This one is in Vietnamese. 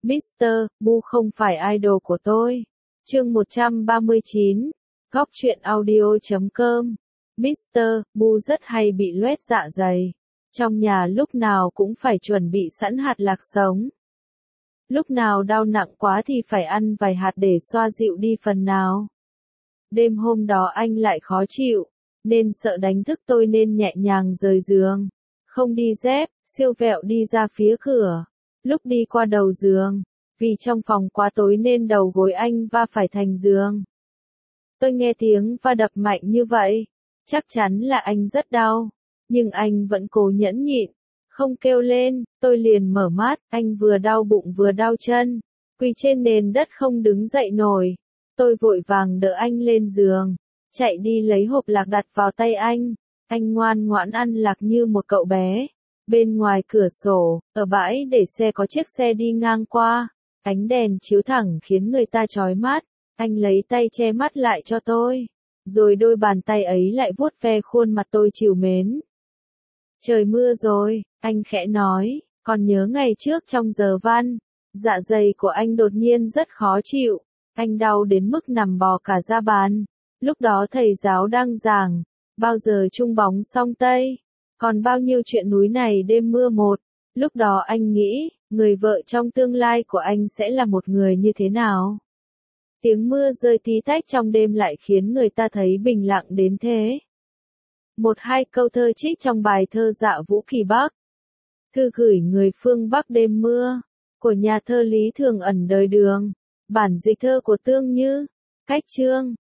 Mr. Bu không phải idol của tôi. Chương 139, Góc truyện audio.com. Mr. Bu rất hay bị loét dạ dày. Trong nhà lúc nào cũng phải chuẩn bị sẵn hạt lạc sống. Lúc nào đau nặng quá thì phải ăn vài hạt để xoa dịu đi phần nào. Đêm hôm đó anh lại khó chịu, nên sợ đánh thức tôi nên nhẹ nhàng rời giường. Không đi dép, siêu vẹo đi ra phía cửa. Lúc đi qua đầu giường, vì trong phòng quá tối nên đầu gối anh va phải thành giường. Tôi nghe tiếng va đập mạnh như vậy, chắc chắn là anh rất đau, nhưng anh vẫn cố nhẫn nhịn, không kêu lên. Tôi liền mở mắt, anh vừa đau bụng vừa đau chân, quỳ trên nền đất không đứng dậy nổi. Tôi vội vàng đỡ anh lên giường, chạy đi lấy hộp lạc đặt vào tay anh. Anh ngoan ngoãn ăn lạc như một cậu bé. Bên ngoài cửa sổ, ở bãi để xe có chiếc xe đi ngang qua, ánh đèn chiếu thẳng khiến người ta chói mắt. Anh lấy tay che mắt lại cho tôi, rồi đôi bàn tay ấy lại vuốt ve khuôn mặt tôi trìu mến. Trời mưa rồi, anh khẽ nói, còn nhớ ngày trước trong giờ văn, dạ dày của anh đột nhiên rất khó chịu, anh đau đến mức nằm bò cả ra bàn. Lúc đó thầy giáo đang giảng, bao giờ chung bóng song Tây, còn bao nhiêu chuyện núi này đêm mưa một. Lúc đó anh nghĩ, người vợ trong tương lai của anh sẽ là một người như thế nào? Tiếng mưa rơi tí tách trong đêm lại khiến người ta thấy bình lặng đến thế. Một hai câu thơ trích trong bài thơ Dạ Vũ Kỳ Bắc. Thư gửi người phương Bắc đêm mưa, của nhà thơ Lý Thường Ẩn đời Đường. Bản dịch thơ của Tương Như. Cách chương.